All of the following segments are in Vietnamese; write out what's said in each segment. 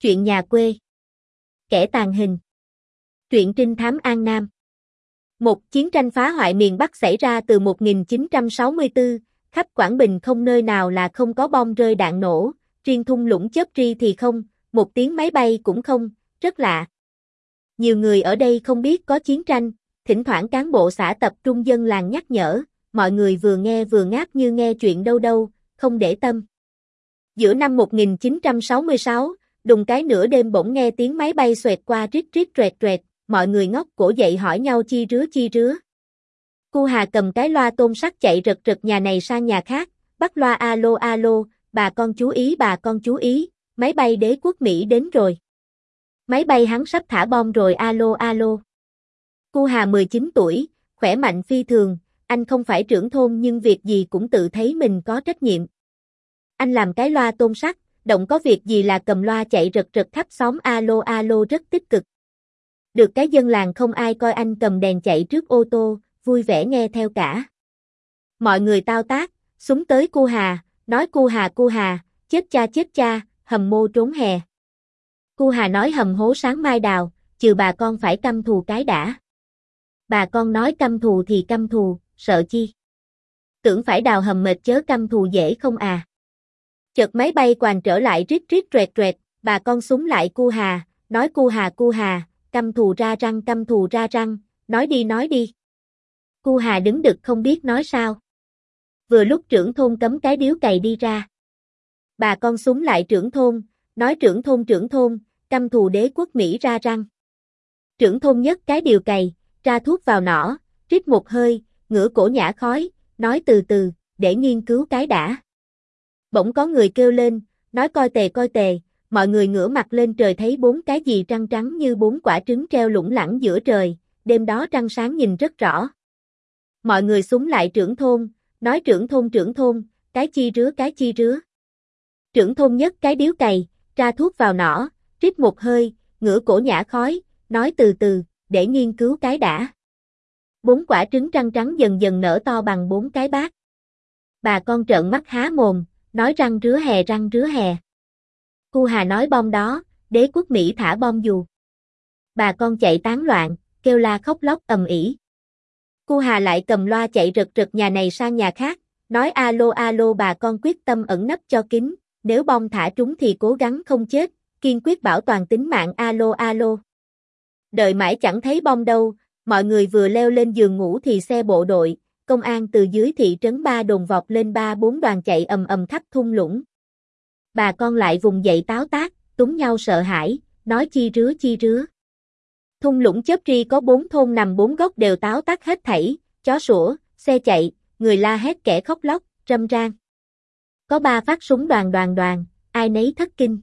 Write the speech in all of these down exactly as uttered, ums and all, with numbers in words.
Chuyện nhà quê. Kẻ tàng hình. Truyện trinh thám An Nam. Một chiến tranh phá hoại miền Bắc xảy ra từ một nghìn chín trăm sáu mươi tư, khắp Quảng Bình không nơi nào là không có bom rơi đạn nổ, riêng thung lũng Chớp Tri thì không, một tiếng máy bay cũng không, rất lạ. Nhiều người ở đây không biết có chiến tranh, thỉnh thoảng cán bộ xã tập trung dân làng nhắc nhở, mọi người vừa nghe vừa ngáp như nghe chuyện đâu đâu, không để tâm. Giữa năm một nghìn chín trăm sáu mươi sáu, đùng cái nửa đêm bỗng nghe tiếng máy bay xoẹt qua rít rít troẹt troẹt, mọi người ngóc cổ dậy hỏi nhau chi rứa chi rứa. Cu Hà cầm cái loa tôn sắt chạy rật rật nhà này sang nhà khác, bắt loa alo alo, bà con chú ý bà con chú ý, máy bay đế quốc Mỹ đến rồi. Máy bay hắn sắp thả bom rồi alo alo. Cu Hà mười chín tuổi, khỏe mạnh phi thường, anh không phải trưởng thôn nhưng việc gì cũng tự thấy mình có trách nhiệm. Anh làm cái loa tôn sắt, động có việc gì là cầm loa chạy rật rật khắp xóm alo alo rất tích cực. Được cái dân làng không ai coi anh cầm đèn chạy trước ô tô, vui vẻ nghe theo cả. Mọi người tao tác, súng tới Cu Hà, nói Cu Hà Cu Hà, chết cha chết cha, hầm mô trốn hè. Cu Hà nói hầm hố sáng mai đào, trừ bà con phải căm thù cái đã. Bà con nói căm thù thì căm thù, sợ chi. Tưởng phải đào hầm mệt chớ căm thù dễ không à. Chợt máy bay quàng trở lại rít rít troẹt troẹt, bà con súng lại Cu Hà, nói Cu Hà Cu Hà, căm thù ra răng căm thù ra răng, nói đi nói đi. Cu Hà đứng đực không biết nói sao. Vừa lúc trưởng thôn cấm cái điếu cày đi ra. Bà con súng lại trưởng thôn, nói trưởng thôn trưởng thôn, căm thù đế quốc Mỹ ra răng. Trưởng thôn nhấc cái điều cày, tra thuốc vào nỏ, rít một hơi, ngửa cổ nhả khói, nói từ từ, để nghiên cứu cái đã. Bỗng có người kêu lên, nói coi tề coi tề, mọi người ngửa mặt lên trời thấy bốn cái gì trăng trắng như bốn quả trứng treo lủng lẳng giữa trời, đêm đó trăng sáng nhìn rất rõ. Mọi người súng lại trưởng thôn, nói trưởng thôn trưởng thôn, cái chi rứa cái chi rứa. Trưởng thôn nhấc cái điếu cày, tra thuốc vào nỏ, rít một hơi, ngửa cổ nhả khói, nói từ từ, để nghiên cứu cái đã. Bốn quả trứng trăng trắng dần dần nở to bằng bốn cái bát. Bà con trợn mắt há mồm, nói răng rứa hè răng rứa hè. Cu Hà nói bom đó, đế quốc Mỹ thả bom dù. Bà con chạy tán loạn, kêu la khóc lóc ầm ĩ. Cu Hà lại cầm loa chạy rật rật nhà này sang nhà khác, nói alo alo bà con quyết tâm ẩn nấp cho kín, nếu bom thả trúng thì cố gắng không chết, kiên quyết bảo toàn tính mạng alo alo. Đợi mãi chẳng thấy bom đâu, mọi người vừa leo lên giường ngủ thì xe bộ đội, công an từ dưới thị trấn ba đồn vọt lên ba bốn đoàn chạy ầm ầm khắp thung lũng. Bà con lại vùng dậy táo tác, túm nhau sợ hãi, nói chi rứa chi rứa. Thung lũng Chớp Tri có bốn thôn nằm bốn góc đều táo tác hết thảy, chó sủa, xe chạy, người la hét kẻ khóc lóc, râm ran. Có ba phát súng đoàn đoàn đoàn, ai nấy thất kinh.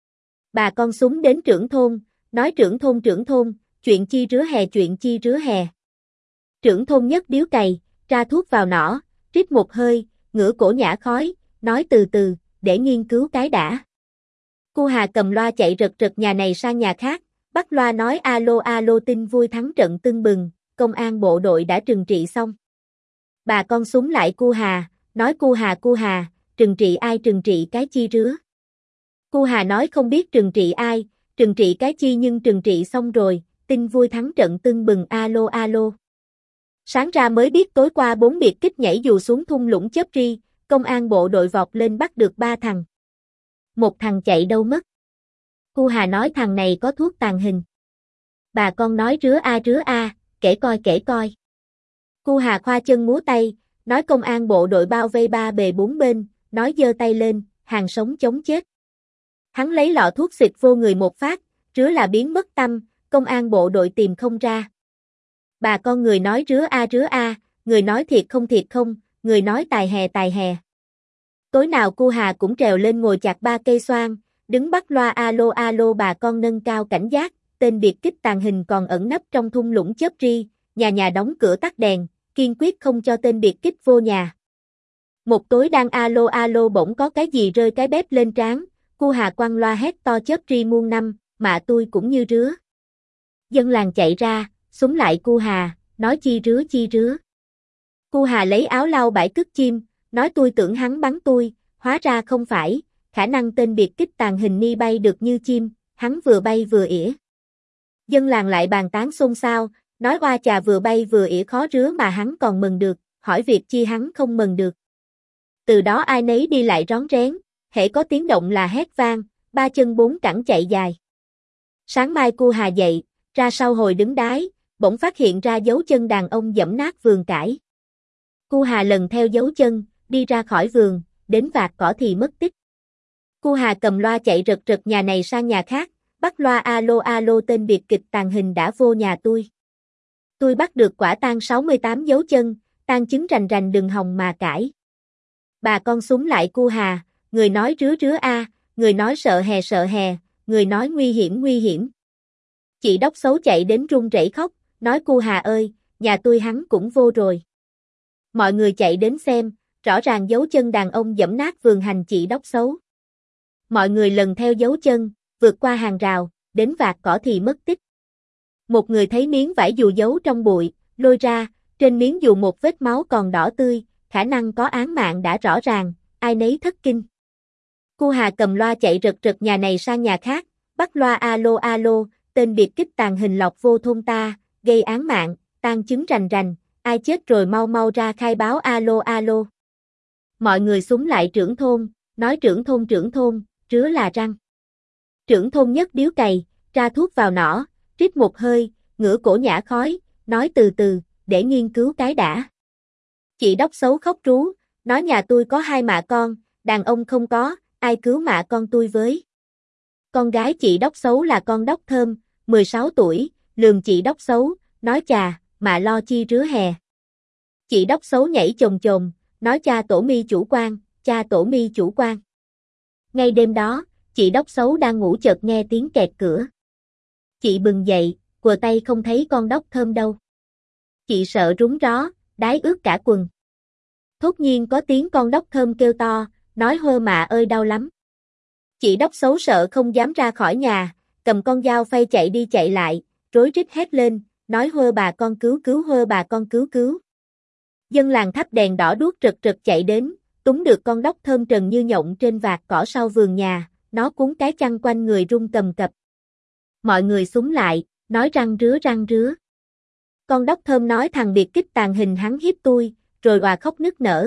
Bà con súng đến trưởng thôn, nói trưởng thôn trưởng thôn, chuyện chi rứa hè chuyện chi rứa hè. Trưởng thôn nhấc điếu cày, tra thuốc vào nỏ, rít một hơi, ngửa cổ nhả khói, nói từ từ, để nghiên cứu cái đã. Cu Hà cầm loa chạy rật rật nhà này sang nhà khác, bắt loa nói alo alo tin vui thắng trận tưng bừng, công an bộ đội đã trừng trị xong. Bà con súng lại Cu Hà, nói Cu Hà Cu Hà, trừng trị ai trừng trị cái chi rứa. Cu Hà nói không biết trừng trị ai, trừng trị cái chi nhưng trừng trị xong rồi, tin vui thắng trận tưng bừng alo alo. Sáng ra mới biết tối qua bốn biệt kích nhảy dù xuống thung lũng Chớp Tri, công an bộ đội vọt lên bắt được ba thằng. Một thằng chạy đâu mất. Cu Hà nói thằng này có thuốc tàng hình. Bà con nói rứa a rứa a, kể coi kể coi. Cu Hà khoa chân múa tay, nói công an bộ đội bao vây ba bề bốn bên, nói giơ tay lên, hàng sống chống chết. Hắn lấy lọ thuốc xịt vô người một phát, rứa là biến mất tâm, công an bộ đội tìm không ra. Bà con người nói rứa a rứa a, người nói thiệt không thiệt không, người nói tài hè tài hè. Tối nào Cu Hà cũng trèo lên ngồi chặt ba cây xoan, đứng bắt loa alo alo bà con nâng cao cảnh giác, tên biệt kích tàng hình còn ẩn nấp trong thung lũng Chớp Tri, nhà nhà đóng cửa tắt đèn, kiên quyết không cho tên biệt kích vô nhà. Một tối đang alo alo bỗng có cái gì rơi cái bếp lên trán, Cu Hà quăng loa hét to Chớp Tri muôn năm, mạ tôi cũng như rứa. Dân làng chạy ra, súng lại Cu Hà, nói chi rứa chi rứa. Cu Hà lấy áo lau bãi cứt chim, nói tôi tưởng hắn bắn tôi, hóa ra không phải, khả năng tên biệt kích tàng hình ni bay được như chim, hắn vừa bay vừa ỉa. Dân làng lại bàn tán xôn xao, nói oa chà vừa bay vừa ỉa khó rứa mà hắn còn mừng được, hỏi việc chi hắn không mừng được. Từ đó ai nấy đi lại rón rén, hễ có tiếng động là hét vang, ba chân bốn cẳng chạy dài. Sáng mai Cu Hà dậy, ra sau hồi đứng đái, bỗng phát hiện ra dấu chân đàn ông giẫm nát vườn cải. Cu Hà lần theo dấu chân, đi ra khỏi vườn, đến vạt cỏ thì mất tích. Cu Hà cầm loa chạy rật rật nhà này sang nhà khác, bắt loa alo alo tên biệt kịch tàng hình đã vô nhà tôi. Tôi bắt được quả tang sáu mươi tám dấu chân, tang chứng rành rành đừng hòng mà cãi. Bà con súng lại Cu Hà, người nói rứa rứa a, người nói sợ hè sợ hè, người nói nguy hiểm nguy hiểm. Chị Đốc xấu chạy đến run rẩy khóc, nói Cu Hà ơi, nhà tôi hắn cũng vô rồi. Mọi người chạy đến xem, rõ ràng dấu chân đàn ông giẫm nát vườn hành chị Đốc xấu. Mọi người lần theo dấu chân, vượt qua hàng rào, đến vạt cỏ thì mất tích. Một người thấy miếng vải dù giấu trong bụi, lôi ra, trên miếng dù một vết máu còn đỏ tươi, khả năng có án mạng đã rõ ràng, ai nấy thất kinh. Cu Hà cầm loa chạy rật rật nhà này sang nhà khác, bắt loa alo alo, tên biệt kích tàng hình lọt vô thôn ta, gây án mạng, tang chứng rành rành, ai chết rồi mau mau ra khai báo alo alo. Mọi người súng lại trưởng thôn, nói trưởng thôn trưởng thôn, rứa là răng. Trưởng thôn nhất điếu cày, tra thuốc vào nỏ, rít một hơi, ngửa cổ nhả khói, nói từ từ, để nghiên cứu cái đã. Chị Đốc xấu khóc rú, nói nhà tôi có hai mạ con, đàn ông không có, ai cứu mạ con tôi với. Con gái chị Đốc xấu là con Đốc Thơm, mười sáu tuổi, lườm chị Đốc xấu, nói chà, mạ lo chi rứa hè. Chị Đốc xấu nhảy chồm chồm, nói cha tổ mi chủ quan, cha tổ mi chủ quan. Ngay đêm đó, chị Đốc xấu đang ngủ chợt nghe tiếng kẹt cửa. Chị bừng dậy, quờ tay không thấy con Đốc Thơm đâu. Chị sợ rúng ró, đái ướt cả quần. Thốt nhiên có tiếng con Đốc Thơm kêu to, nói hơ mạ ơi đau lắm. Chị Đốc xấu sợ không dám ra khỏi nhà, cầm con dao phay chạy đi chạy lại, rối rít hét lên, nói hơ bà con cứu cứu hơ bà con cứu cứu. Dân làng thắp đèn đỏ đuốc rực rực chạy đến, túm được con Đốc Thơm trần như nhộng trên vạt cỏ sau vườn nhà, nó cuốn cái chăn quanh người run cầm cập. Mọi người súng lại, nói răng rứa răng rứa. Con Đốc Thơm nói thằng biệt kích tàng hình hắn hiếp tôi, rồi òa khóc nức nở.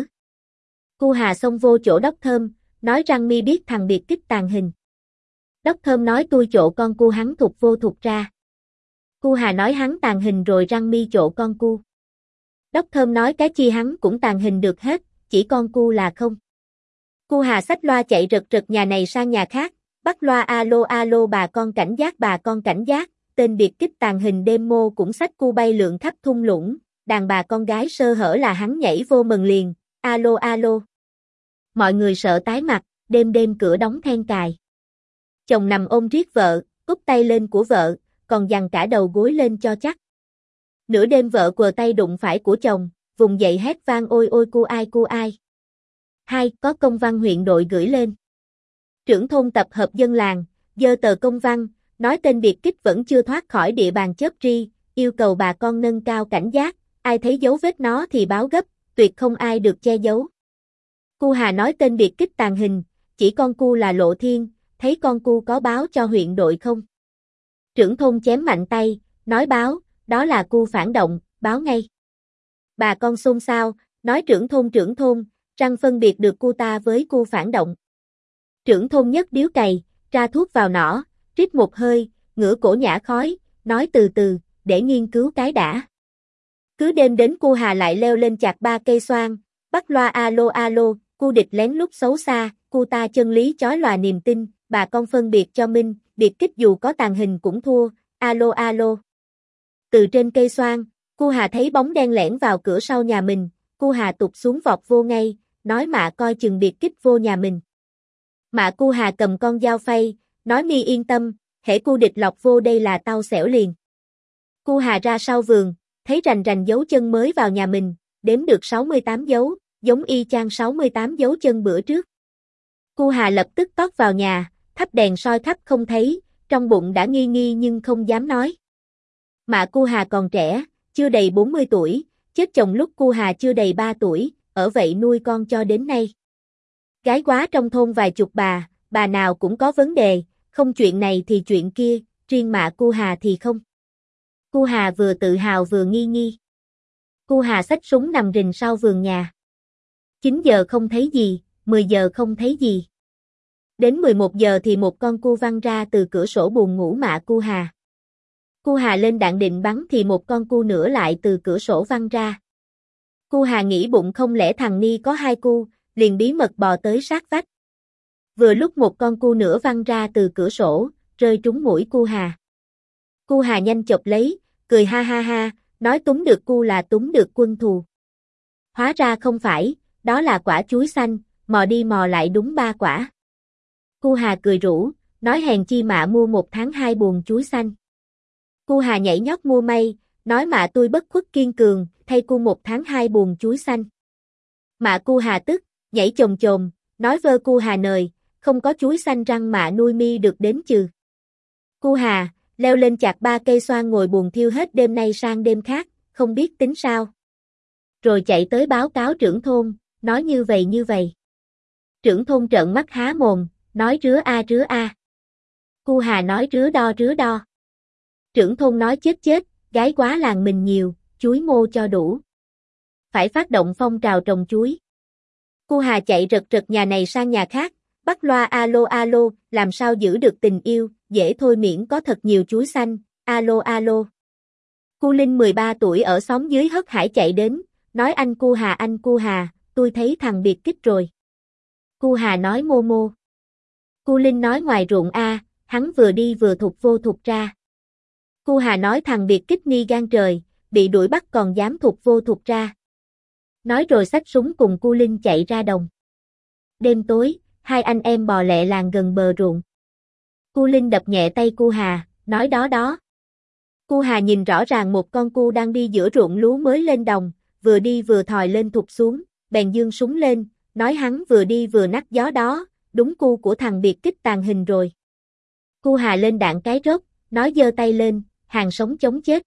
Cu Hà xông vô chỗ Đốc Thơm, nói răng mi biết thằng biệt kích tàng hình. Đốc Thơm nói tôi chỗ con cu hắn thục vô thục ra. Cu Hà nói hắn tàng hình rồi răng mi chỗ con cu. Đốc Thơm nói cái chi hắn cũng tàng hình được hết, chỉ con cu là không. Cu Hà xách loa chạy rật rật nhà này sang nhà khác, bắt loa alo alo bà con cảnh giác bà con cảnh giác, tên biệt kích tàng hình demo cũng xách cu bay lượn khắp thung lũng, đàn bà con gái sơ hở là hắn nhảy vô mừng liền, alo alo. Mọi người sợ tái mặt, đêm đêm cửa đóng then cài. Chồng nằm ôm riết vợ, cúp tay lên của vợ, còn giằng cả đầu gối lên cho chắc. Nửa đêm vợ quờ tay đụng phải của chồng, vùng dậy hét vang ôi ôi cu ai cu ai. Hai, có công văn huyện đội gửi lên. Trưởng thôn tập hợp dân làng, dơ tờ công văn, nói tên biệt kích vẫn chưa thoát khỏi địa bàn chớp ri, yêu cầu bà con nâng cao cảnh giác, ai thấy dấu vết nó thì báo gấp, tuyệt không ai được che giấu. Cu Hà nói tên biệt kích tàng hình, chỉ con cu là Lộ Thiên, thấy con cu có báo cho huyện đội không? Trưởng thôn chém mạnh tay, nói báo, đó là cu phản động, báo ngay. Bà con xôn xao, nói trưởng thôn trưởng thôn, răng phân biệt được cu ta với cu phản động. Trưởng thôn nhất điếu cày, ra thuốc vào nỏ, rít một hơi, ngửa cổ nhả khói, nói từ từ, để nghiên cứu cái đã. Cứ đêm đến Cu Hà lại leo lên chạc ba cây xoan, bắt loa alo alo, cu địch lén lút xấu xa, cu ta chân lý chói lòa niềm tin, bà con phân biệt cho minh, biệt kích dù có tàng hình cũng thua, alo alo. Từ trên cây xoan, Cu Hà thấy bóng đen lẻn vào cửa sau nhà mình, Cu Hà tụt xuống vọt vô ngay, nói mạ coi chừng biệt kích vô nhà mình. Mạ Cu Hà cầm con dao phay, nói mi yên tâm, hễ cu địch lọc vô đây là tao xẻo liền. Cu Hà ra sau vườn, thấy rành rành dấu chân mới vào nhà mình, đếm được sáu mươi tám dấu, giống y chang sáu mươi tám dấu chân bữa trước. Cu Hà lập tức tót vào nhà, thắp đèn soi khắp không thấy, trong bụng đã nghi nghi nhưng không dám nói. Mạ Cu Hà còn trẻ, chưa đầy bốn mươi tuổi, chết chồng lúc Cu Hà chưa đầy ba tuổi, ở vậy nuôi con cho đến nay. Gái quá trong thôn vài chục bà, bà nào cũng có vấn đề, không chuyện này thì chuyện kia, riêng Mạ Cu Hà thì không. Cu Hà vừa tự hào vừa nghi nghi. Cu Hà xách súng nằm rình sau vườn nhà. chín giờ không thấy gì, mười giờ không thấy gì. Đến mười một giờ thì một con cu văng ra từ cửa sổ buồng ngủ Mạ Cu Hà. Cu Hà lên đạn định bắn thì một con cu nữa lại từ cửa sổ văng ra. Cu Hà nghĩ bụng không lẽ thằng Ni có hai cu, liền bí mật bò tới sát vách. Vừa lúc một con cu nữa văng ra từ cửa sổ, rơi trúng mũi Cu Hà. Cu Hà nhanh chộp lấy, cười ha ha ha, nói túm được cu là túm được quân thù. Hóa ra không phải, đó là quả chuối xanh, mò đi mò lại đúng ba quả. Cu Hà cười rủ, nói hèn chi Mạ mua một tháng hai buồng chuối xanh. Cu Hà nhảy nhót mua may, nói Mạ tôi bất khuất kiên cường, thay cu một tháng hai buồng chuối xanh. Mạ Cu Hà tức, nhảy chồm chồm, nói vơ Cu Hà nời, không có chuối xanh răng Mạ nuôi mi được đến chừ. Cu Hà, leo lên chạc ba cây xoan ngồi buồn thiêu hết đêm nay sang đêm khác, không biết tính sao. Rồi chạy tới báo cáo trưởng thôn, nói như vậy như vậy. Trưởng thôn trợn mắt há mồm, nói rứa a rứa a. Cu Hà nói rứa đo rứa đo. Trưởng thôn nói chết chết, gái quá làng mình nhiều, chuối ngô cho đủ. Phải phát động phong trào trồng chuối. Cu Hà chạy rật rật nhà này sang nhà khác, bắt loa alo alo, làm sao giữ được tình yêu, dễ thôi miễn có thật nhiều chuối xanh, alo alo. Cu Linh mười ba tuổi ở xóm dưới Hớt Hải chạy đến, nói anh Cu Hà anh Cu Hà, tôi thấy thằng biệt kích rồi. Cu Hà nói mô mô. Cu Linh nói ngoài ruộng a, hắn vừa đi vừa thụt vô thụt ra. Cu Hà nói thằng biệt kích ni gan trời, bị đuổi bắt còn dám thụt vô thụt ra. Nói rồi xách súng cùng Cu Linh chạy ra đồng. Đêm tối, hai anh em bò lẹ làng gần bờ ruộng. Cu Linh đập nhẹ tay Cu Hà, nói đó đó. Cu Hà nhìn rõ ràng một con cu đang đi giữa ruộng lúa mới lên đồng, vừa đi vừa thòi lên thụt xuống, bèn giương súng lên, nói hắn vừa đi vừa nắt gió đó, đúng cu của thằng biệt kích tàn hình rồi. Cu Hà lên đạn cái rốc, nói giơ tay lên, hàng sống chống chết.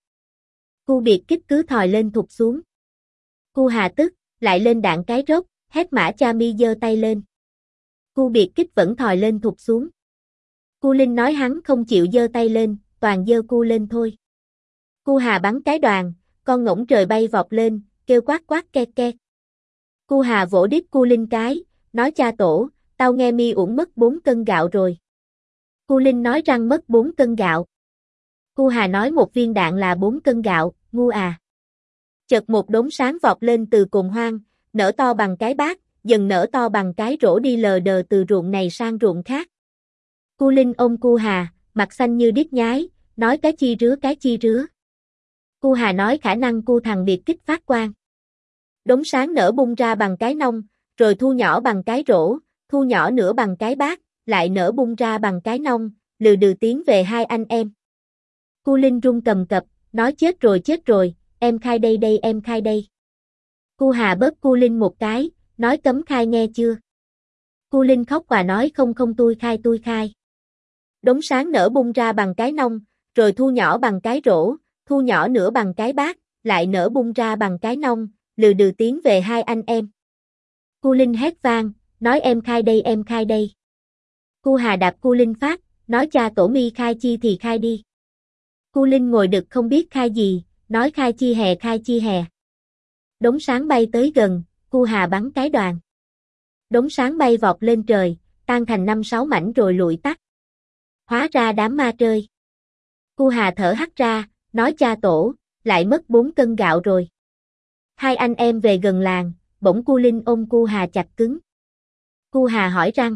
Cu biệt kích cứ thòi lên thụt xuống. Cu Hà tức, lại lên đạn cái rốc, hét Mã Cha Mi giơ tay lên. Cu biệt kích vẫn thòi lên thụt xuống. Cu Linh nói hắn không chịu giơ tay lên, toàn giơ cu lên thôi. Cu Hà bắn cái đoàn, con ngỗng trời bay vọt lên, kêu quát quát ke ke. Cu Hà vỗ đít Cu Linh cái, nói cha tổ, tao nghe mi uổng mất bốn cân gạo rồi. Cu Linh nói răng mất bốn cân gạo. Cu Hà nói một viên đạn là bốn cân gạo, ngu à. Chợt một đốm sáng vọt lên từ cồn hoang, nở to bằng cái bát, dần nở to bằng cái rổ đi lờ đờ từ ruộng này sang ruộng khác. Cu Linh ôm Cu Hà, mặt xanh như điếc nhái, nói cái chi rứa cái chi rứa. Cu Hà nói khả năng cu thằng biệt kích phát quang. Đốm sáng nở bung ra bằng cái nông, rồi thu nhỏ bằng cái rổ, thu nhỏ nữa bằng cái bát, lại nở bung ra bằng cái nông, lừ đừ tiến về hai anh em. Cu Linh run cầm cập, nói chết rồi chết rồi, em khai đây đây em khai đây. Cu Hà bóp Cu Linh một cái, nói cấm khai nghe chưa. Cu Linh khóc và nói không không tôi khai tôi khai. Đốm sáng nở bung ra bằng cái nông, rồi thu nhỏ bằng cái rổ, thu nhỏ nữa bằng cái bát, lại nở bung ra bằng cái nông, lừ đừ tiến về hai anh em. Cu Linh hét vang, nói em khai đây em khai đây. Cu Hà đạp Cu Linh phát, nói cha tổ mi khai chi thì khai đi. Cu Linh ngồi đực không biết khai gì, nói khai chi hè khai chi hè. Đốm sáng bay tới gần, Cu Hà bắn cái đoàn. Đốm sáng bay vọt lên trời, tan thành năm sáu mảnh rồi lụi tắt. Hóa ra đám ma trơi. Cu Hà thở hắt ra, nói cha tổ, lại mất bốn cân gạo rồi. Hai anh em về gần làng, bỗng Cu Linh ôm Cu Hà chặt cứng. Cu Hà hỏi răng.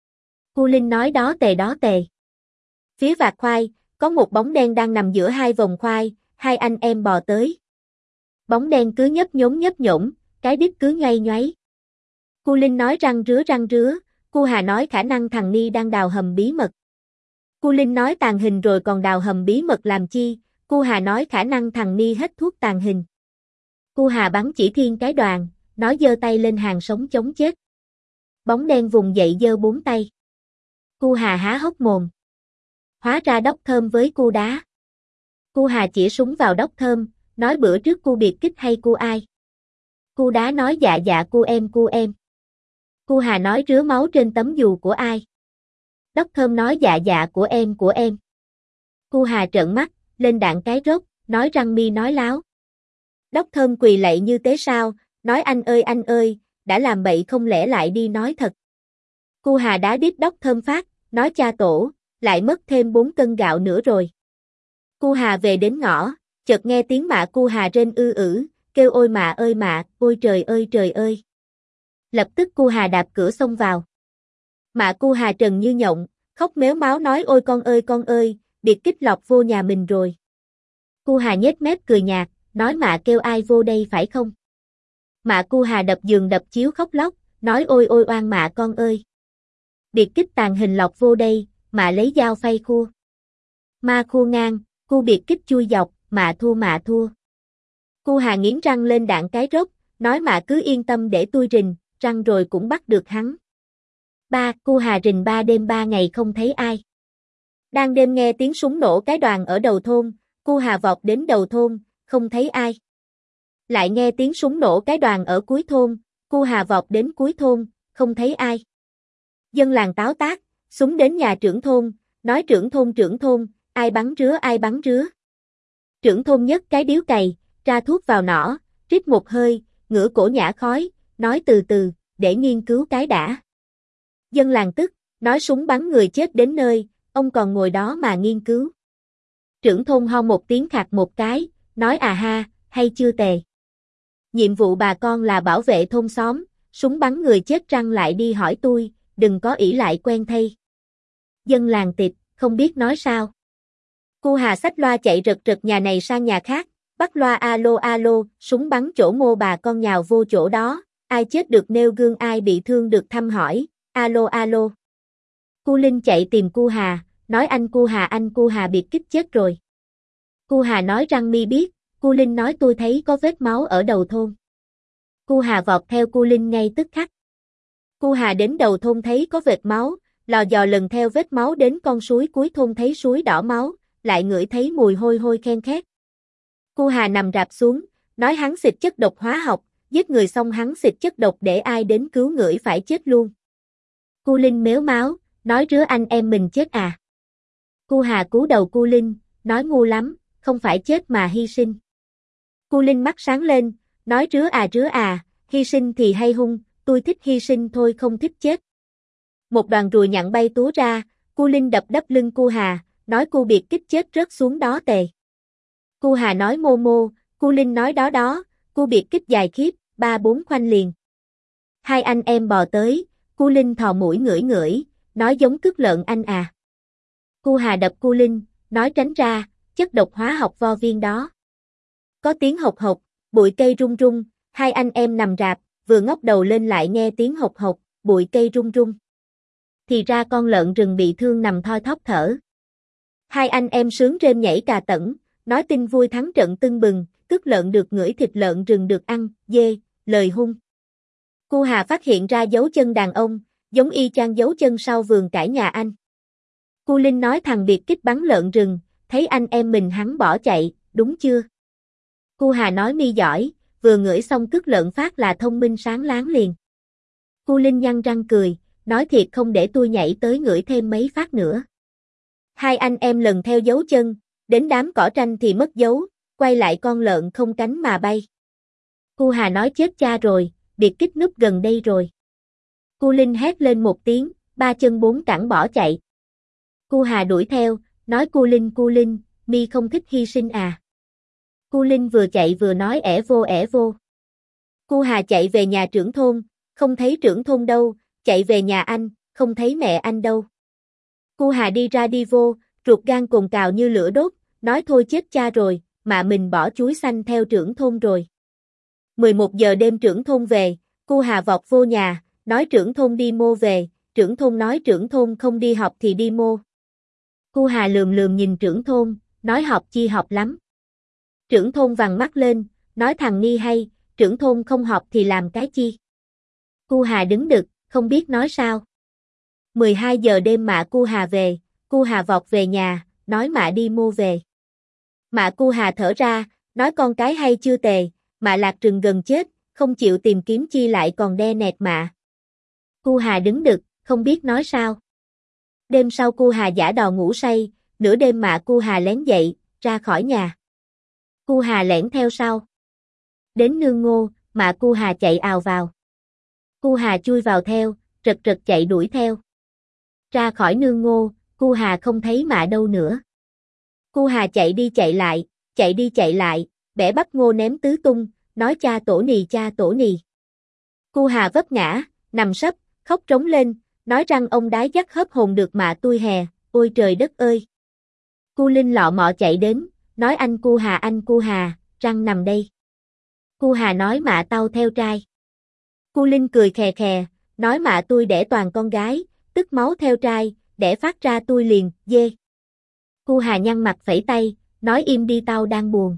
Cu Linh nói đó tề đó tề. Phía vạt khoai, có một bóng đen đang nằm giữa hai vòng khoai, hai anh em bò tới. Bóng đen cứ nhấp nhốn nhấp nhổn, cái đít cứ nhoay nhoáy. Cu Linh nói răng rứa răng rứa, Cu Hà nói khả năng thằng Ni đang đào hầm bí mật. Cu Linh nói tàn hình rồi còn đào hầm bí mật làm chi, Cu Hà nói khả năng thằng Ni hết thuốc tàn hình. Cu Hà bắn chỉ thiên cái đoàn, nói giơ tay lên hàng sống chống chết. Bóng đen vùng dậy giơ bốn tay. Cu Hà há hốc mồm. Hóa ra đốc thơm với cu đá. Cu Hà chỉ súng vào đốc thơm, nói bữa trước cu biệt kích hay cu ai. Cu đá nói dạ dạ cu em cu em. Cu Hà nói rứa máu trên tấm dù của ai. Đốc Thơm nói dạ dạ của em của em. Cu Hà trợn mắt, lên đạn cái rốt, nói răng mi nói láo. Đốc Thơm quỳ lạy như tế sao, nói anh ơi anh ơi, đã làm bậy không lẽ lại đi nói thật. Cu Hà đá đít Đốc Thơm phát, nói cha tổ, lại mất thêm bốn cân gạo nữa rồi. Cu Hà về đến ngõ, chợt nghe tiếng mạ Cu Hà rên ư ử, kêu ôi mạ ơi mạ, ôi trời ơi trời ơi. Lập tức Cu Hà đạp cửa xông vào. Mạ Cu Hà trần như nhộng, khóc méo máu nói ôi con ơi con ơi, biệt kích lọc vô nhà mình rồi. Cu Hà nhếch mép cười nhạt, nói mạ kêu ai vô đây phải không? Mạ Cu Hà đập giường đập chiếu khóc lóc, nói ôi ôi oan mạ con ơi. Biệt kích tàn hình lọc vô đây, mạ lấy dao phay khua. Ma khua ngang, cu biệt kích chui dọc, mạ thua mạ thua. Cu Hà nghiến răng lên đạn cái rốt, nói mạ cứ yên tâm để tôi rình, răng rồi cũng bắt được hắn. Ba, Cu Hà rình ba đêm ba ngày không thấy ai. Đang đêm nghe tiếng súng nổ cái đoàn ở đầu thôn, Cu Hà vọt đến đầu thôn, không thấy ai. Lại nghe tiếng súng nổ cái đoàn ở cuối thôn, Cu Hà vọt đến cuối thôn, không thấy ai. Dân làng táo tác, súng đến nhà trưởng thôn, nói trưởng thôn trưởng thôn, ai bắn rứa ai bắn rứa. Trưởng thôn nhấc cái điếu cày, tra thuốc vào nỏ, rít một hơi, ngửa cổ nhả khói, nói từ từ, để nghiên cứu cái đã. Dân làng tức, nói súng bắn người chết đến nơi, ông còn ngồi đó mà nghiên cứu. Trưởng thôn ho một tiếng khạc một cái, nói à ha, hay chưa tề. Nhiệm vụ bà con là bảo vệ thôn xóm, súng bắn người chết răng lại đi hỏi tôi, đừng có ỷ lại quen thay. Dân làng tịt, không biết nói sao. Cu Hà xách loa chạy rật rật nhà này sang nhà khác, bắt loa alo alo, súng bắn chỗ mô bà con nhào vô chỗ đó, ai chết được nêu gương ai bị thương được thăm hỏi, alo alo. Cu Linh chạy tìm Cu Hà, nói anh Cu Hà anh Cu Hà biệt kích chết rồi. Cu Hà nói răng mi biết, Cu Linh nói tôi thấy có vết máu ở đầu thôn. Cu Hà vọt theo Cu Linh ngay tức khắc. Cu Hà đến đầu thôn thấy có vệt máu, lò dò lần theo vết máu đến con suối cuối thôn thấy suối đỏ máu, lại ngửi thấy mùi hôi hôi khen khét. Cu Hà nằm rạp xuống, nói hắn xịt chất độc hóa học, giết người xong hắn xịt chất độc để ai đến cứu ngửi phải chết luôn. Cu Linh mếu máo, nói rứa anh em mình chết à. Cu Hà cú đầu Cu Linh, nói ngu lắm, không phải chết mà hy sinh. Cu Linh mắt sáng lên, nói rứa à rứa à, hy sinh thì hay hung, tôi thích hy sinh thôi không thích chết. Một đoàn ruồi nhặn bay túa ra, Cu Linh đập đắp lưng Cu Hà, nói cu biệt kích chết rớt xuống đó tề. Cu Hà nói mô mô, Cu Linh nói đó đó, cu biệt kích dài khiếp, ba bốn khoanh liền. Hai anh em bò tới, Cu Linh thò mũi ngửi ngửi, nói giống cứt lợn anh à. Cu Hà đập Cu Linh, nói tránh ra, chất độc hóa học vo viên đó. Có tiếng hộc hộc, bụi cây rung rung, hai anh em nằm rạp, vừa ngóc đầu lên lại nghe tiếng hộc hộc, bụi cây rung rung. Thì ra con lợn rừng bị thương nằm thoi thóp thở. Hai anh em sướng rêm nhảy cà tẩn, nói tin vui thắng trận tưng bừng, cứt lợn được ngửi thịt lợn rừng được ăn, dê, lời hung. Cu Hà phát hiện ra dấu chân đàn ông, giống y chang dấu chân sau vườn cải nhà anh. Cu Linh nói thằng biệt kích bắn lợn rừng, thấy anh em mình hắn bỏ chạy, đúng chưa? Cu Hà nói mi giỏi, vừa ngửi xong cứt lợn phát là thông minh sáng láng liền. Cu Linh nhăn răng cười, nói thiệt không để tôi nhảy tới ngửi thêm mấy phát nữa. Hai anh em lần theo dấu chân, đến đám cỏ tranh thì mất dấu, quay lại con lợn không cánh mà bay. Cu Hà nói chết cha rồi, biệt kích núp gần đây rồi. Cu Linh hét lên một tiếng, ba chân bốn cẳng bỏ chạy. Cu Hà đuổi theo, nói Cu Linh Cu Linh, mi không thích hy sinh à. Cu Linh vừa chạy vừa nói ẻ vô ẻ vô. Cu Hà chạy về nhà trưởng thôn, không thấy trưởng thôn đâu, chạy về nhà anh, không thấy mẹ anh đâu. Cu Hà đi ra đi vô, ruột gan cồn cào như lửa đốt, nói thôi chết cha rồi, mà mình bỏ chuối xanh theo trưởng thôn rồi. mười một giờ đêm trưởng thôn về, Cu Hà vọt vô nhà, nói trưởng thôn đi mô về, trưởng thôn nói trưởng thôn không đi học thì đi mô. Cu Hà lườm lườm nhìn trưởng thôn, nói học chi học lắm. Trưởng thôn vằn mắt lên, nói thằng ni hay, trưởng thôn không học thì làm cái chi. Cu Hà đứng đực, không biết nói sao. mười hai giờ đêm mạ Cu Hà về, Cu Hà vọt về nhà, nói mạ đi mô về. Mạ Cu Hà thở ra, nói con cái hay chưa tề, mạ lạc rừng gần chết, không chịu tìm kiếm chi lại còn đe nẹt mạ. Cu Hà đứng đực, không biết nói sao. Đêm sau Cu Hà giả đò ngủ say, nửa đêm Mạ Cu Hà lén dậy, ra khỏi nhà. Cu Hà lẻn theo sau. Đến nương ngô, Mạ Cu Hà chạy ào vào. Cu Hà chui vào theo, rật rật chạy đuổi theo. Ra khỏi nương ngô, Cu Hà không thấy Mạ đâu nữa. Cu Hà chạy đi chạy lại, chạy đi chạy lại, bẻ bắp ngô ném tứ tung, nói cha tổ nì cha tổ nì. Cu Hà vấp ngã, nằm sấp, khóc trống lên, nói rằng ông đái dắt hớp hồn được Mạ tui hè, ôi trời đất ơi. Cu Linh lọ mọ chạy đến, nói anh Cu Hà anh Cu Hà, răng nằm đây. Cu Hà nói Mạ tao theo trai. Cu Linh cười khè khè, nói Mạ tui đẻ toàn con gái, tức máu theo trai, đẻ phát ra tui liền, dê. Cu Hà nhăn mặt phẩy tay, nói im đi tao đang buồn.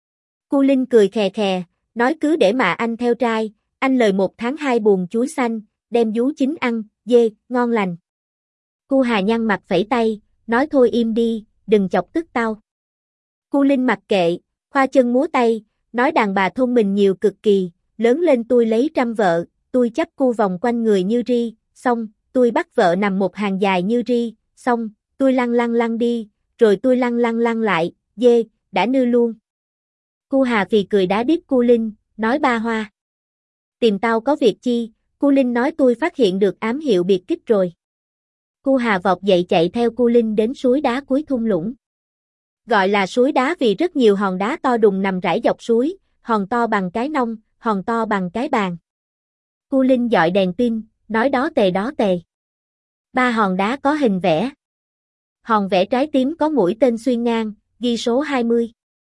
Cu Linh cười khè khè, nói cứ để Mạ anh theo trai, anh lời một tháng hai buồn chuối xanh, đem vú chín ăn, dê, ngon lành. Cu Hà nhăn mặt phẩy tay, nói thôi im đi, đừng chọc tức tao. Cu Linh mặc kệ, khoa chân múa tay, nói đàn bà thôn mình nhiều cực kỳ, lớn lên tôi lấy trăm vợ, tôi chấp cu vòng quanh người như ri, xong, tôi bắt vợ nằm một hàng dài như ri, xong, tôi lăn lăn lăn đi, rồi tôi lăn lăn lăn lại, dê, đã nư luôn. Cu Hà vì cười đá đít Cu Linh, nói ba hoa. Tìm tao có việc chi, Cu Linh nói tôi phát hiện được ám hiệu biệt kích rồi. Cu Hà vọt dậy chạy theo Cu Linh đến suối đá cuối thung lũng. Gọi là suối đá vì rất nhiều hòn đá to đùng nằm rải dọc suối, hòn to bằng cái nông, hòn to bằng cái bàn. Cu Linh dọi đèn pin, nói đó tề đó tề. Ba hòn đá có hình vẽ. Hòn vẽ trái tím có mũi tên xuyên ngang, ghi số hai mươi.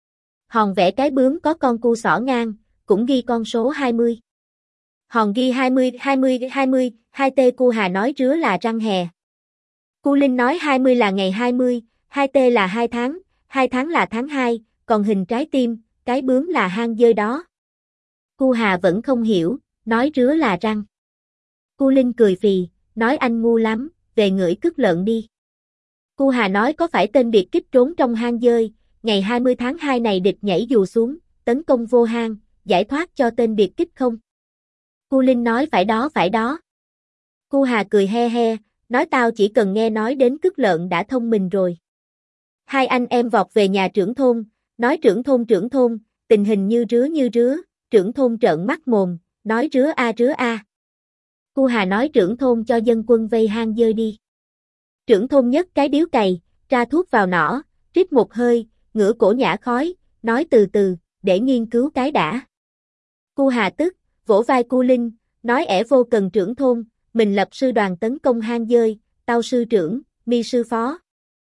Hòn vẽ cái bướm có con cu xỏ ngang, cũng ghi con số hai mươi. Hòn ghi hai mươi, hai mươi, hai mươi, hai tê Cu Hà nói rứa là răng hè. Cu Linh nói hai mươi là ngày hai mươi, hai tê là hai tháng, hai tháng là tháng hai, còn hình trái tim, cái bướm là hang dơi đó. Cu Hà vẫn không hiểu, nói rứa là răng. Cu Linh cười phì, nói anh ngu lắm, về ngửi cứt lợn đi. Cu Hà nói có phải tên biệt kích trốn trong hang dơi, ngày hai mươi tháng hai này địch nhảy dù xuống, tấn công vô hang, giải thoát cho tên biệt kích không? Cu Linh nói phải đó phải đó. Cu Hà cười he he, nói tao chỉ cần nghe nói đến cứt lợn đã thông minh rồi. Hai anh em vọt về nhà trưởng thôn, nói trưởng thôn trưởng thôn, tình hình như rứa như rứa, trưởng thôn trợn mắt mồm, nói rứa a rứa a. Cu Hà nói trưởng thôn cho dân quân vây hang dơi đi. Trưởng thôn nhấc cái điếu cày, tra thuốc vào nỏ, rít một hơi, ngửa cổ nhả khói, nói từ từ, để nghiên cứu cái đã. Cu Hà tức, vỗ vai Cu Linh, nói ẻ vô cần trưởng thôn, mình lập sư đoàn tấn công hang dơi, tao sư trưởng, mi sư phó.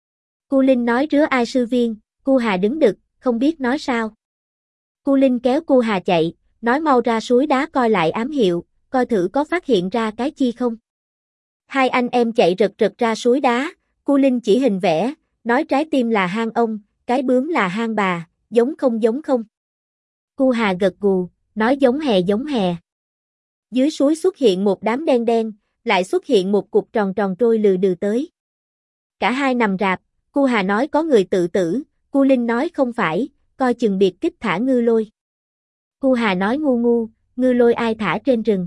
Cu Linh nói rứa ai sư viên, Cu Hà đứng đực, không biết nói sao. Cu Linh kéo Cu Hà chạy, nói mau ra suối đá coi lại ám hiệu, coi thử có phát hiện ra cái chi không. Hai anh em chạy rật rật ra suối đá, Cu Linh chỉ hình vẽ, nói trái tim là hang ông, cái bướm là hang bà, giống không giống không. Cu Hà gật gù, nói giống hè giống hè. Dưới suối xuất hiện một đám đen đen, lại xuất hiện một cục tròn tròn trôi lừ đừ tới. Cả hai nằm rạp, Cu Hà nói có người tự tử, Cu Linh nói không phải, coi chừng biệt kích thả ngư lôi. Cu Hà nói ngu ngu, ngư lôi ai thả trên rừng.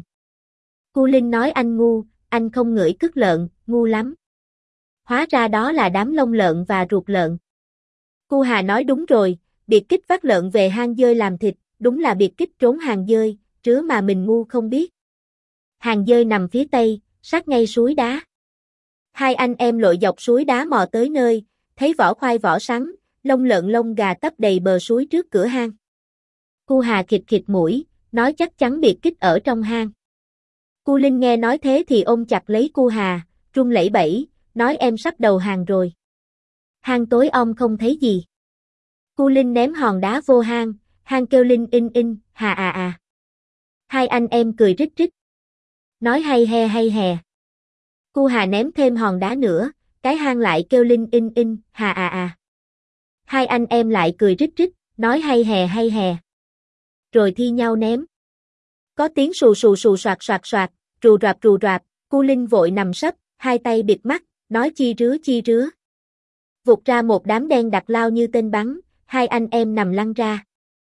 Cu Linh nói anh ngu, anh không ngửi cứt lợn, ngu lắm. Hóa ra đó là đám lông lợn và ruột lợn. Cu Hà nói đúng rồi, biệt kích vác lợn về hang dơi làm thịt, đúng là biệt kích trốn hang dơi, trứa mà mình ngu không biết. Hang dơi nằm phía tây, sát ngay suối đá. Hai anh em lội dọc suối đá mò tới nơi, thấy vỏ khoai vỏ sắn, lông lợn lông gà tấp đầy bờ suối trước cửa hang. Cu Hà khịt khịt mũi, nói chắc chắn biệt kích ở trong hang. Cu Linh nghe nói thế thì ôm chặt lấy Cu Hà, run lẩy bẩy, nói em sắp đầu hàng rồi. Hang tối om không thấy gì. Cu Linh ném hòn đá vô hang, hang kêu linh in in, hà à à. Hai anh em cười rít rít. Nói hay he hay hè. Cu Hà ném thêm hòn đá nữa, cái hang lại kêu linh in in, hà à à. Hai anh em lại cười rít rít, nói hay hè hay hè. Rồi thi nhau ném. Có tiếng sù sù sù soạt soạt soạt, rù rạp rù rạp, Cu Linh vội nằm sấp, hai tay bịt mắt, nói chi rứa chi rứa. Vụt ra một đám đen đặc lao như tên bắn, hai anh em nằm lăn ra.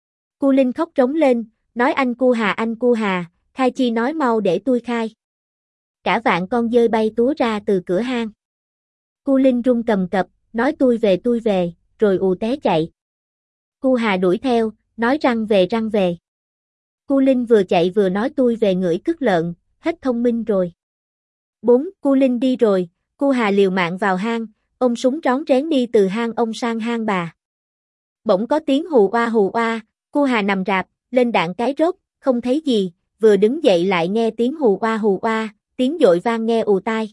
Cu Linh khóc trống lên, nói anh Cu Hà anh Cu Hà, khai chi nói mau để tôi khai. Cả vạn con dơi bay túa ra từ cửa hang. Cu Linh run cầm cập, nói tôi về tôi về, rồi ù té chạy. Cu Hà đuổi theo, nói răng về răng về. Cu Linh vừa chạy vừa nói tôi về ngửi cứt lợn, hết thông minh rồi. bốn. Cu Linh đi rồi, Cu Hà liều mạng vào hang, ôm súng rón rén đi từ hang ông sang hang bà. Bỗng có tiếng hù oa hù oa, Cu Hà nằm rạp, lên đạn cái rốt, không thấy gì, vừa đứng dậy lại nghe tiếng hù oa hù oa, tiếng dội vang nghe ù tai.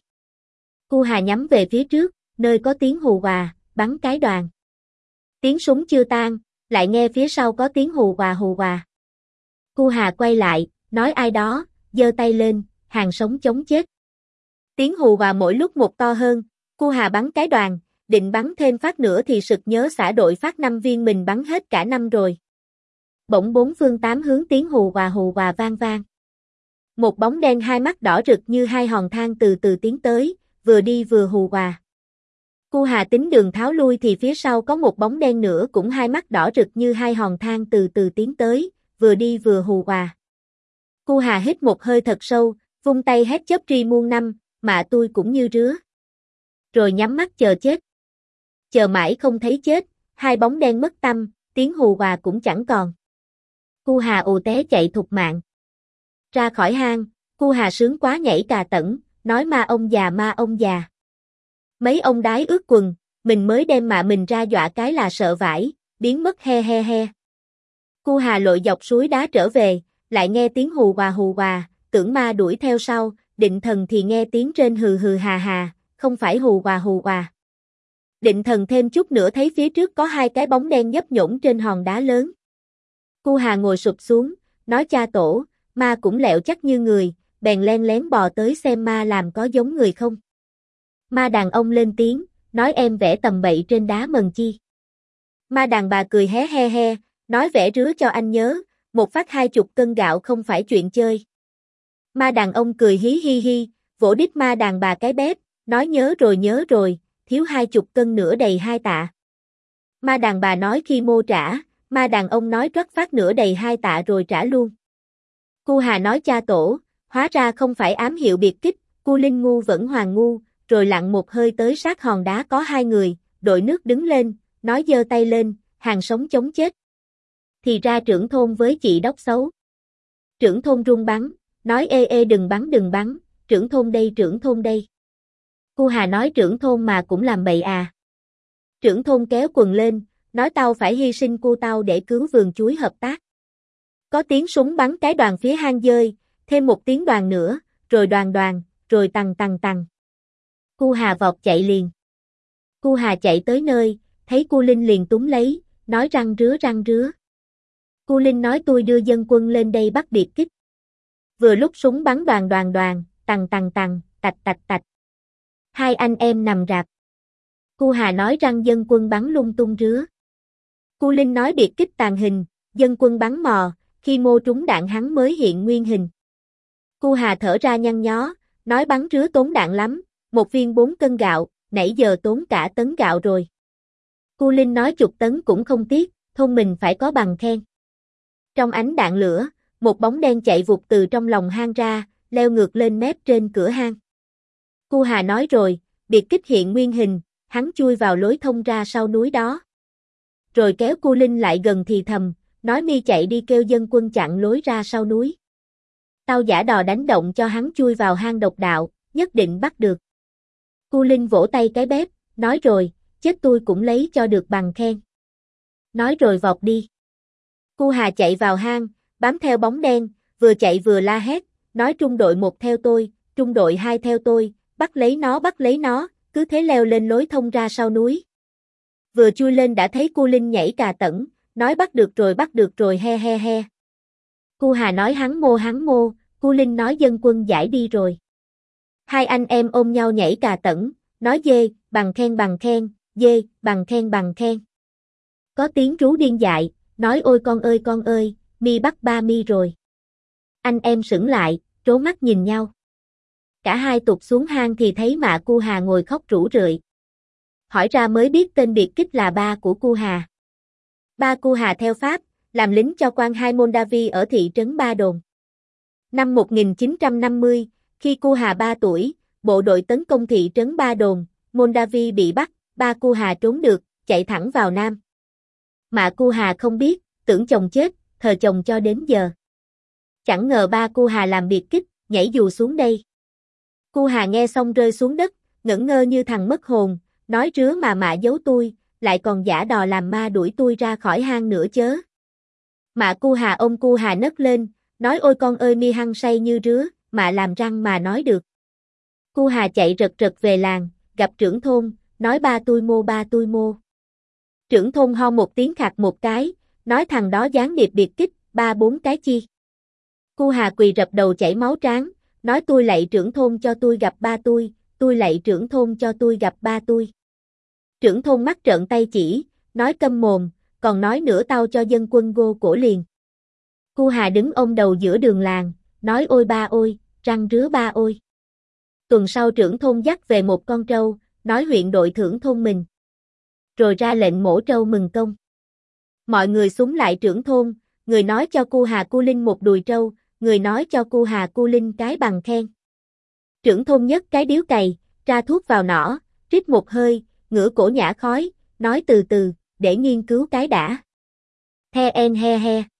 Cu Hà nhắm về phía trước, nơi có tiếng hù oà, bắn cái đoàn. Tiếng súng chưa tan, lại nghe phía sau có tiếng hù oà hù oà. Cu Hà quay lại, nói ai đó, giơ tay lên, hàng sống chống chết. Tiếng hù oà mỗi lúc một to hơn, Cu Hà bắn cái đoàn, định bắn thêm phát nữa thì sực nhớ xã đội phát năm viên mình bắn hết cả năm rồi. Bỗng bốn phương tám hướng tiếng hù oà hù oà vang vang. Một bóng đen hai mắt đỏ rực như hai hòn than từ từ tiến tới, vừa đi vừa hù oà. Cu Hà tính đường tháo lui thì phía sau có một bóng đen nữa cũng hai mắt đỏ rực như hai hòn than từ từ tiến tới, vừa đi vừa hù oà. Cu Hà hít một hơi thật sâu, vung tay hét chớp tri muôn năm, mà tôi cũng như rứa. Rồi nhắm mắt chờ chết. Chờ mãi không thấy chết, hai bóng đen mất tăm, tiếng hù oà cũng chẳng còn. Cu Hà ù té chạy thục mạng. Ra khỏi hang, Cu Hà sướng quá nhảy cà tẩn, nói ma ông già ma ông già. Mấy ông đái ướt quần, mình mới đem mạ mình ra dọa cái là sợ vãi, biến mất he he he. Cu Hà lội dọc suối đá trở về, lại nghe tiếng hù oà hù oà, tưởng ma đuổi theo sau, định thần thì nghe tiếng trên hừ hừ hà hà, không phải hù oà hù oà. Định thần thêm chút nữa thấy phía trước có hai cái bóng đen nhấp nhổm trên hòn đá lớn. Cu Hà ngồi sụp xuống, nói cha tổ, ma cũng lẹo chắc như người, bèn len lén bò tới xem ma làm có giống người không. Ma đàn ông lên tiếng, nói em vẽ tầm bậy trên đá mần chi. Ma đàn bà cười hé he he, nói vẽ rứa cho anh nhớ, một phát hai chục cân gạo không phải chuyện chơi. Ma đàn ông cười hí hi hi, vỗ đít ma đàn bà cái bếp, nói nhớ rồi nhớ rồi, thiếu hai chục cân nữa đầy hai tạ. Ma đàn bà nói khi mô trả, ma đàn ông nói trất phát nữa đầy hai tạ rồi trả luôn. Cu Hà nói cha tổ, hóa ra không phải ám hiệu biệt kích, Cu Linh ngu vẫn hoàng ngu, rồi lặn một hơi tới sát hòn đá có hai người, đội nước đứng lên, nói giơ tay lên, hàng sống chống chết. Thì ra trưởng thôn với chị đốc xấu. Trưởng thôn run bắn, nói ê ê đừng bắn đừng bắn, trưởng thôn đây trưởng thôn đây. Cu Hà nói trưởng thôn mà cũng làm bậy à. Trưởng thôn kéo quần lên, nói tao phải hy sinh cu tao để cứu vườn chuối hợp tác. Có tiếng súng bắn cái đoàn phía hang dơi, thêm một tiếng đoàn nữa, rồi đoàn đoàn, rồi tằng tằng tằng. Cu Hà vọt chạy liền. Cu Hà chạy tới nơi, thấy Cu Linh liền túm lấy, nói răng rứa răng rứa. Cu Linh nói tôi đưa dân quân lên đây bắt biệt kích. Vừa lúc súng bắn đoàn đoàn đoàn, tằng tằng tằng, tạch tạch tạch. Hai anh em nằm rạp. Cu Hà nói răng dân quân bắn lung tung rứa. Cu Linh nói biệt kích tàn hình, dân quân bắn mò, khi mô trúng đạn hắn mới hiện nguyên hình. Cu Hà thở ra nhăn nhó, nói bắn rứa tốn đạn lắm, một viên bốn cân gạo, nãy giờ tốn cả tấn gạo rồi. Cu Linh nói chục tấn cũng không tiếc, thôn mình phải có bằng khen. Trong ánh đạn lửa, một bóng đen chạy vụt từ trong lòng hang ra, leo ngược lên mép trên cửa hang. Cu Hà nói rồi, biệt kích hiện nguyên hình, hắn chui vào lối thông ra sau núi đó. Rồi kéo Cu Linh lại gần thì thầm, nói mi chạy đi kêu dân quân chặn lối ra sau núi. Tao giả đò đánh động cho hắn chui vào hang độc đạo, nhất định bắt được. Cu Linh vỗ tay cái bếp, nói rồi, chết tôi cũng lấy cho được bằng khen. Nói rồi vọt đi. Cu Hà chạy vào hang, bám theo bóng đen, vừa chạy vừa la hét, nói trung đội một theo tôi, trung đội hai theo tôi, bắt lấy nó bắt lấy nó, cứ thế leo lên lối thông ra sau núi. Vừa chui lên đã thấy Cu Linh nhảy cà tẩn, nói bắt được rồi bắt được rồi he he he. Cu Hà nói hắn mô hắn mô, Cu Linh nói dân quân giải đi rồi. Hai anh em ôm nhau nhảy cà tẩn, nói dê, bằng khen bằng khen, dê, bằng khen bằng khen. Có tiếng rú điên dại, nói ôi con ơi con ơi, mi bắt ba mi rồi. Anh em sững lại, trố mắt nhìn nhau. Cả hai tụt xuống hang thì thấy mạ Cu Hà ngồi khóc rũ rượi. Hỏi ra mới biết tên biệt kích là ba của Cu Hà. Ba Cu Hà theo Pháp, làm lính cho quan hai Moldavi ở thị trấn Ba Đồn. Năm một nghìn chín trăm năm mươi, khi Cu Hà ba tuổi, bộ đội tấn công thị trấn Ba Đồn, Moldavi bị bắt, ba Cu Hà trốn được, chạy thẳng vào Nam. Mạ Cu Hà không biết, tưởng chồng chết, thờ chồng cho đến giờ. Chẳng ngờ ba Cu Hà làm biệt kích, nhảy dù xuống đây. Cu Hà nghe xong rơi xuống đất, ngẩn ngơ như thằng mất hồn, nói rứa mà mạ giấu tôi, lại còn giả đò làm ma đuổi tôi ra khỏi hang nữa chớ. Mạ Cu Hà ôm Cu Hà nấc lên, nói ôi con ơi mi hăng say như rứa, mạ làm răng mà nói được. Cu Hà chạy rật rật về làng, gặp trưởng thôn, nói ba tôi mô ba tôi mô. Trưởng thôn ho một tiếng khạc một cái, nói thằng đó gián điệp biệt kích, ba bốn cái chi. Cu Hà quỳ rập đầu chảy máu trán, nói tôi lạy trưởng thôn cho tôi gặp ba tôi, tôi lạy trưởng thôn cho tôi gặp ba tôi. Trưởng thôn mắt trợn tay chỉ, nói câm mồm, còn nói nữa tao cho dân quân gô cổ liền. Cu Hà đứng ôm đầu giữa đường làng, nói ôi ba ôi, răng rứa ba ôi. Tuần sau trưởng thôn dắt về một con trâu, nói huyện đội thưởng thôn mình. Rồi ra lệnh mổ trâu mừng công. Mọi người súng lại trưởng thôn, người nói cho Cu Hà Cu Linh một đùi trâu, người nói cho Cu Hà Cu Linh cái bằng khen. Trưởng thôn nhấc cái điếu cày, tra thuốc vào nỏ, rít một hơi, ngửa cổ nhả khói, nói từ từ, để nghiên cứu cái đã. The en he he.